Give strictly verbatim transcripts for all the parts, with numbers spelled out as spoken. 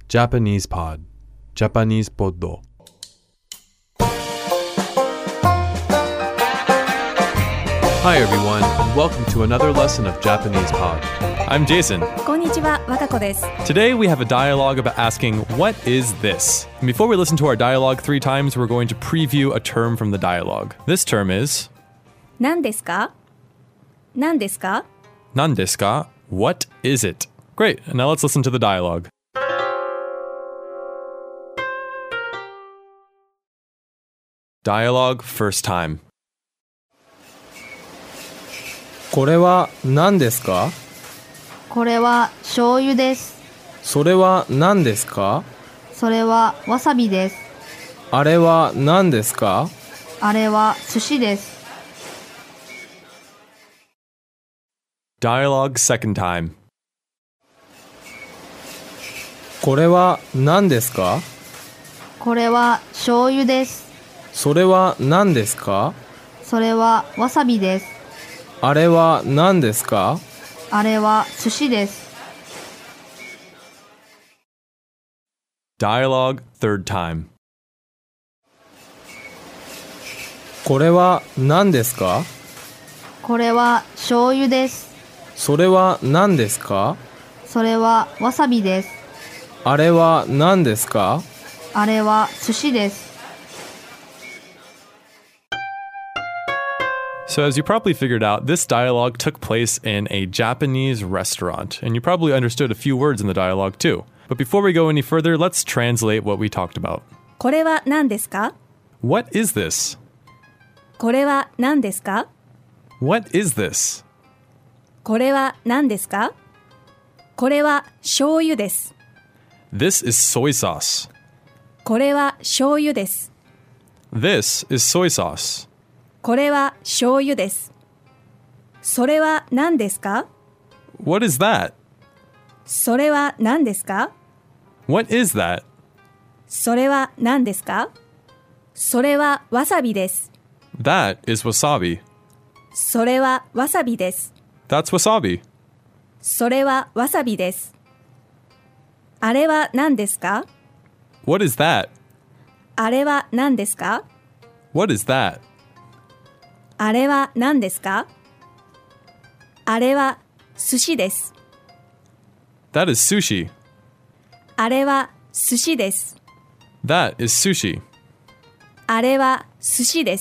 Japanese Pod Japanese Poddo Hi everyone, and welcome to another lesson of Japanese Pod. I'm Jason. こんにちは、わかこです。 Today we have a dialogue about asking, what is this? And before we listen to our dialogue three times, we're going to preview a term from the dialogue. This term is 何ですか何ですか何ですか? What is it? Great, and now let's listen to the dialogue. Dialogue first time. これは何ですか？ これは醤油です。 それは何ですか？ それはわさびです。 あれは何ですか？ あれは寿司です。 Dialogue second time. これは何ですか？ これは醤油です。 それは何ですか？ それはわさびです。 あれは何ですか？ あれは寿司です。 Dialogue third time. これは何ですか？ これは醤油です。 それは何ですか？ それはわさびです。 あれは何ですか？ あれは寿司です。 So as you probably figured out, this dialogue took place in a Japanese restaurant, and you probably understood a few words in the dialogue too. But before we go any further, let's translate what we talked about. これは何ですか What is this? これは何ですか What is this? これは何ですかこれは醤油です。 This is soy sauce. これは醤油です。 This is soy sauce. これは醤油です。それは何ですか What is that? それは何ですか What is that? それは何ですかそれはわさびです。 That is wasabi. それはわさびです。 That's wasabi. それはわさびです。あれは何ですか What is that? あれは何ですか What is that? あれは何ですかあれは寿司です。 That is sushi. あれは寿司です。 That is sushi. あれは寿司です。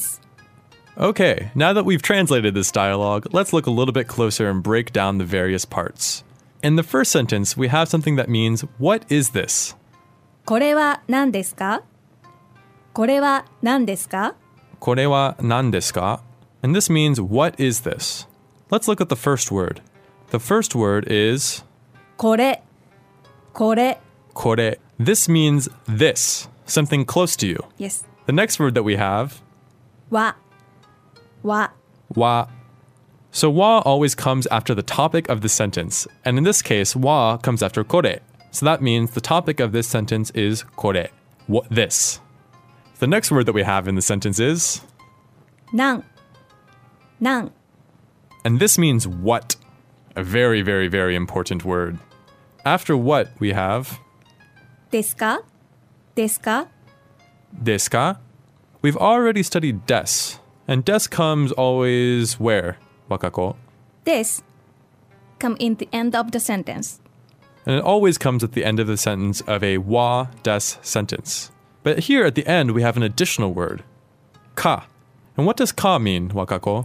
Okay, now that we've translated this dialogue, let's look a little bit closer and break down the various parts. In the first sentence, we have something that means, what is this? これは何ですかこれは何ですかこれは何ですか? And this means, what is this? Let's look at the first word. The first word is これ、これ。 これ. This means this, something close to you. Yes. The next word that we have わ、わ。 wa. So wa always comes after the topic of the sentence. And in this case, wa comes after kore. So that means the topic of this sentence is kore. What, this. The next word that we have in the sentence is なん、なん。 and this means what. A very, very, very important word. After what, we have ですかですか desu ka. We've already studied des. And des comes always where, wakako? This come in the end of the sentence. And it always comes at the end of the sentence of a wa des sentence. But here at the end, we have an additional word, ka. And what does ka mean, wakako?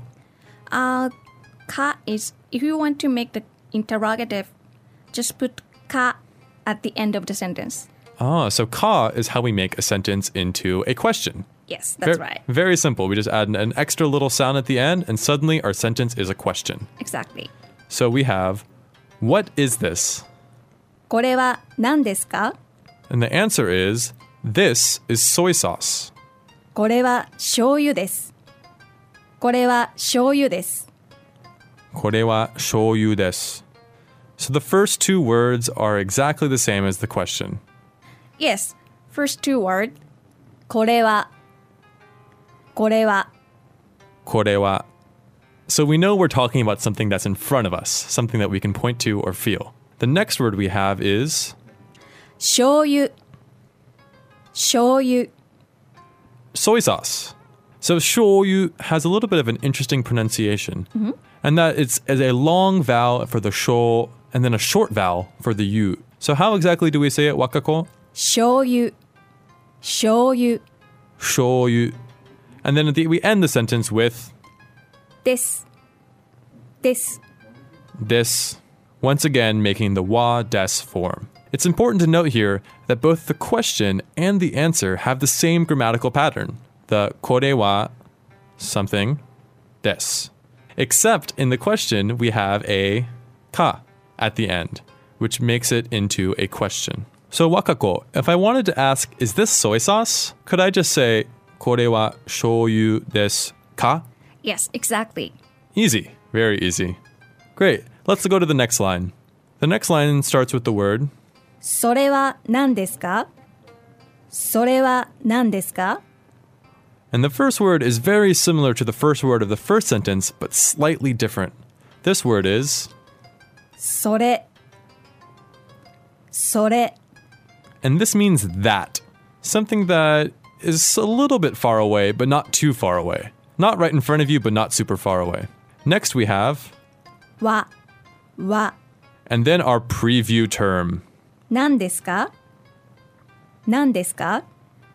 Uh, ka is, if you want to make the interrogative, just put ka at the end of the sentence. Ah, so ka is how we make a sentence into a question. Yes, that's Ver- right. Very simple. We just add an, an extra little sound at the end, and suddenly our sentence is a question. Exactly. So we have, what is this? これは何ですか And the answer is, this is soy sauce. これは醤油です。これは醤油です。 これは醤油です. So the first two words are exactly the same as the question. Yes, first two words. これはこれはこれは. So we know we're talking about something that's in front of us, something that we can point to or feel. The next word we have is 醤油醤油 Soy sauce. So shoyu has a little bit of an interesting pronunciation. And that it's as a long vowel for the sho and then a short vowel for the yu. So how exactly do we say it, Wakako? 醤油醤油 Shoyu. And then at the, we end the sentence with ですです this, once again making the wa des form. It's important to note here that both the question and the answer have the same grammatical pattern. The kore wa something des. Except in the question we have a ka at the end, which makes it into a question. So Wakako, if I wanted to ask, is this soy sauce? Could I just say, kore wa shoyu desu ka? Yes, exactly. Easy. Very easy. Great. Let's go to the next line. The next line starts with the word それは何ですかそれは何ですか and the first word is very similar to the first word of the first sentence, but slightly different. This word is それそれ and this means that. Something that is a little bit far away, but not too far away. Not right in front of you, but not super far away. Next we have はは and then our preview term. 何ですか何ですか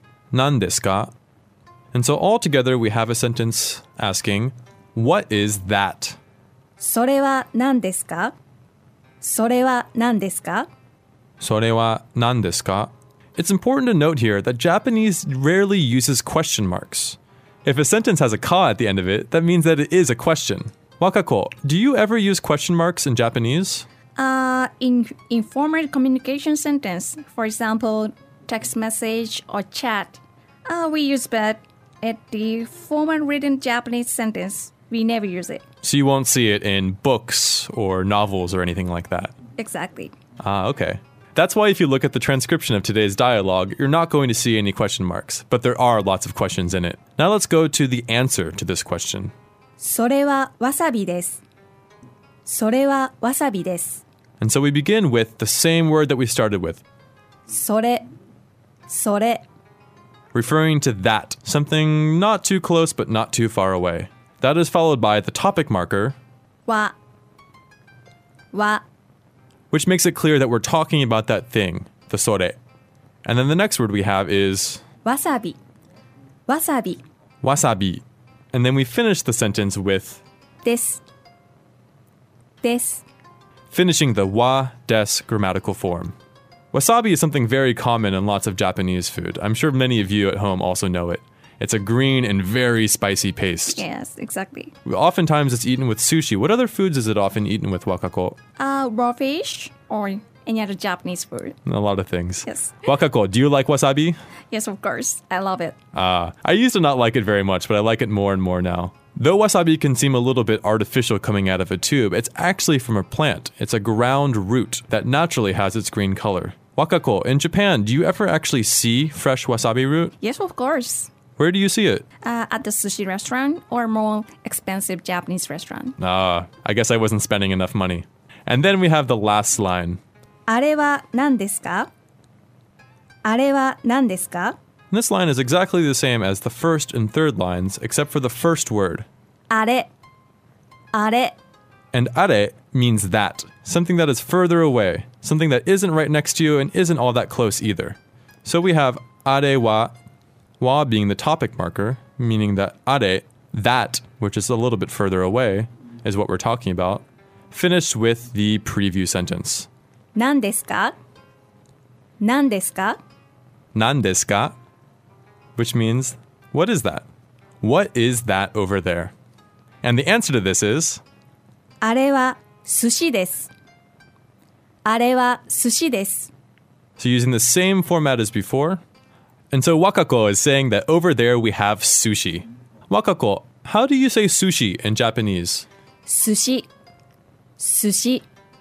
Nan desu ka? And so all together we have a sentence asking, what is that? それは何ですかそれは何ですか Sore wa nan desu ka? It's important to note here that Japanese rarely uses question marks. If a sentence has a ka at the end of it, that means that it is a question. Wakako, do you ever use question marks in Japanese? Uh, in informal communication sentence, for example, text message or chat, uh, we use but at the formal written Japanese sentence, we never use it. So you won't see it in books or novels or anything like that. Exactly. Ah, okay. That's why if you look at the transcription of today's dialogue, you're not going to see any question marks, but there are lots of questions in it. Now let's go to the answer to this question. それはわさびです。それはわさびです。 And so we begin with the same word that we started with, それ、それ、 referring to that, something not too close but not too far away. That is followed by the topic marker, わ、わ、 which makes it clear that we're talking about that thing, the sore. And then the next word we have is わさび、わさび wasabi. And then we finish the sentence with です。です。 finishing the wa des grammatical form. Wasabi is something very common in lots of Japanese food. I'm sure many of you at home also know it. It's a green and very spicy paste. Yes, exactly. Oftentimes it's eaten with sushi. What other foods is it often eaten with, Wakako? Uh, raw fish or any other Japanese food. A lot of things. Yes. Wakako, do you like wasabi? Yes, of course. I love it. Uh, I used to not like it very much, but I like it more and more now. Though wasabi can seem a little bit artificial coming out of a tube, it's actually from a plant. It's a ground root that naturally has its green color. Wakako, in Japan, do you ever actually see fresh wasabi root? Yes, of course. Where do you see it? Uh, at the sushi restaurant or more expensive Japanese restaurant. Ah, I guess I wasn't spending enough money. And then we have the last line. あれは何ですかあれは何ですか And this line is exactly the same as the first and third lines, except for the first word. あれ、あれ And are means that, something that is further away, something that isn't right next to you and isn't all that close either. So we have are wa, wa being the topic marker, meaning that are, that, which is a little bit further away, is what we're talking about, finished with the preview sentence. 何ですか何ですか Nan desu ka? Which means, what is that? What is that over there? And the answer to this is, あれは寿司です。あれは寿司です。 so using the same format as before. And so Wakako is saying that over there we have sushi. Wakako, how do you say sushi in Japanese? 寿司、寿司。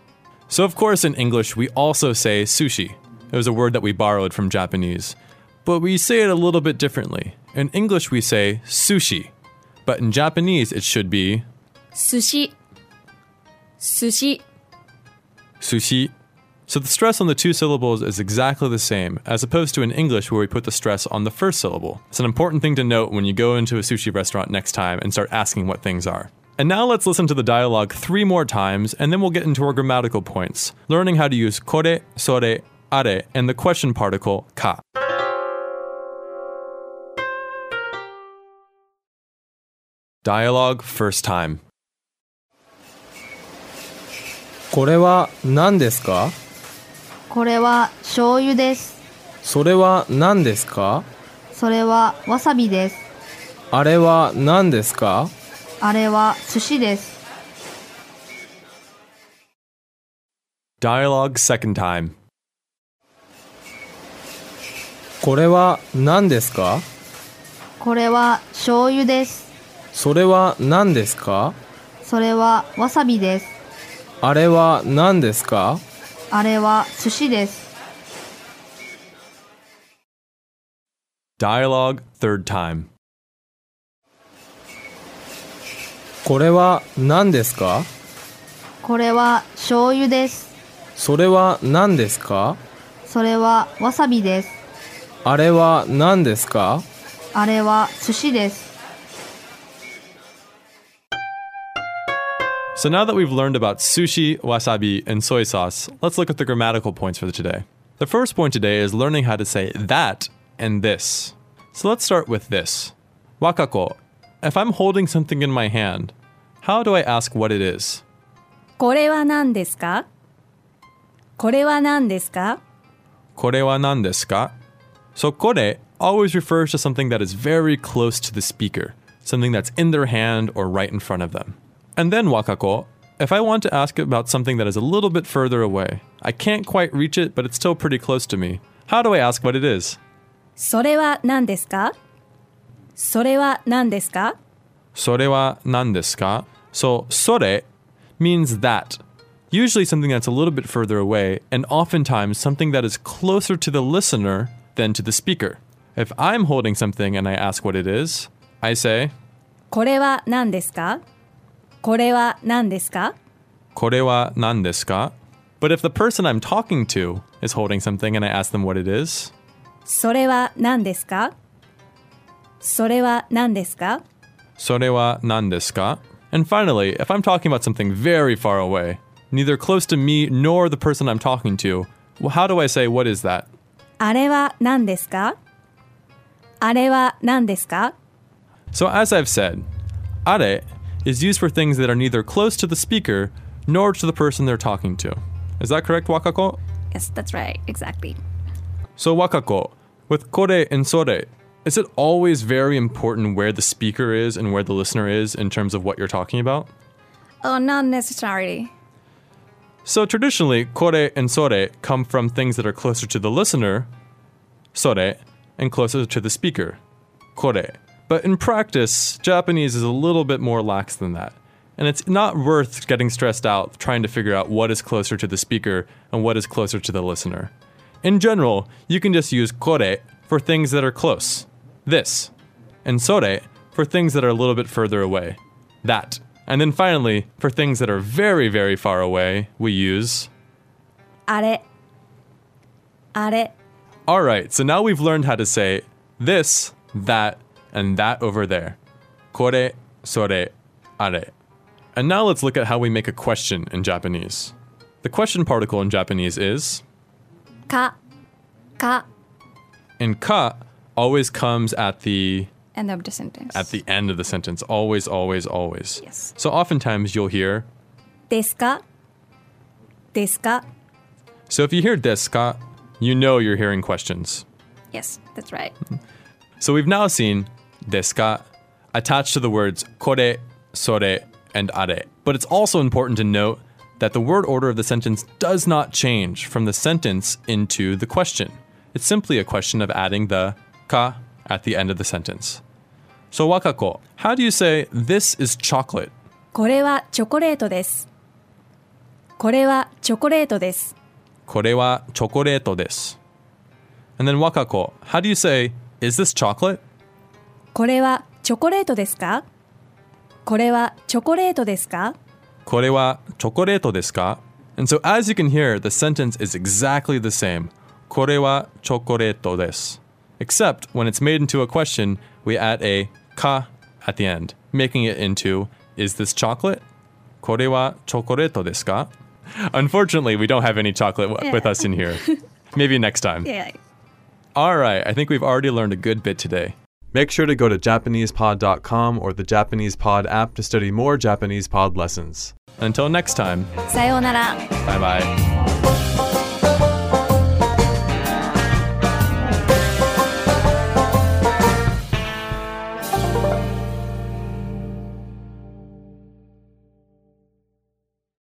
So of course in English we also say sushi. It was a word that we borrowed from Japanese. But we say it a little bit differently. In English we say sushi. But in Japanese it should be 寿司、寿司。 sushi. So the stress on the two syllables is exactly the same, as opposed to in English where we put the stress on the first syllable. It's an important thing to note when you go into a sushi restaurant next time and start asking what things are. And now let's listen to the dialogue three more times, and then we'll get into our grammatical points, learning how to use kore, sore, are, and the question particle ka. Dialogue first time. これは何ですか？ これは醤油です。 それは何ですか？ それはわさびです。 あれは何ですか？ あれは寿司です。 Dialogue second time. これは何ですか？ これは醤油です。 それは何ですか？ それはわさびです。 あれは何ですか？ あれは寿司です。 Dialogue third time. これは何ですか？ これは醤油です。 それは何ですか？ それはわさびです。 あれは何ですか？ あれは寿司です。 So now that we've learned about sushi, wasabi, and soy sauce, let's look at the grammatical points for today. The first point today is learning how to say that and this. So let's start with this. Wakako, if I'm holding something in my hand, how do I ask what it is? これは何ですか？これは何ですか？ Kore wa nan desu ka? So kore always refers to something that is very close to the speaker, something that's in their hand or right in front of them. And then Wakako, if I want to ask about something that is a little bit further away, I can't quite reach it, but it's still pretty close to me. How do I ask what it is? それは何ですか？それは何ですか？ Sore wa nan desu ka? So sore means that. Usually something that's a little bit further away, and oftentimes something that is closer to the listener than to the speaker. If I'm holding something and I ask what it is, I say, これは何ですか？これは何ですか？ Kore wa nan desu ka? But if the person I'm talking to is holding something and I ask them what it is, それは何ですか？それは何ですか？ Sore wa nan desu ka? And finally, if I'm talking about something very far away, neither close to me nor the person I'm talking to, well, how do I say what is that? あれは何ですか？あれは何ですか？ So as I've said, are is used for things that are neither close to the speaker nor to the person they're talking to. Is that correct, Wakako? Yes, that's right. Exactly. So Wakako, with kore and sore, is it always very important where the speaker is and where the listener is in terms of what you're talking about? Oh, not necessarily. So traditionally, kore and sore come from things that are closer to the listener, sore, and closer to the speaker, kore. But in practice, Japanese is a little bit more lax than that. And it's not worth getting stressed out trying to figure out what is closer to the speaker and what is closer to the listener. In general, you can just use kore for things that are close, this, and sore for things that are a little bit further away, that. And then finally, for things that are very, very far away, we use あれ。あれ。 Alright, so now we've learned how to say this, that, and that over there. Kore, sore, are. And now let's look at how we make a question in Japanese. The question particle in Japanese is か。か。 and ka always comes at the End of the sentence. at the end of the sentence. Always, always, always. Yes. So oftentimes you'll hear ですか？ですか？ so if you hear desu ka, you know you're hearing questions. Yes, that's right. So we've now seen desu ka attached to the words kore, sore, and are. But it's also important to note that the word order of the sentence does not change from the sentence into the question. It's simply a question of adding the ka at the end of the sentence. So Wakako, how do you say this is chocolate? これはチョコレートです。これはチョコレートです。 Kore wa chokoreto desu. And then Wakako, how do you say is this chocolate? これはチョコレートですか？これはチョコレートですか？ Kore wa chokoreto desu ka? And so as you can hear, the sentence is exactly the same. これはチョコレートです。Except when it's made into a question, we add a か at the end, making it into, is this chocolate? これはチョコレートですか? Unfortunately, we don't have any chocolate w- Yeah. with us in here. Maybe next time. Yeah. All right, I think we've already learned a good bit today. Make sure to go to Japanese pod dot com or the Japanese Pod app to study more Japanese Pod lessons. Until next time, さようなら。 bye bye.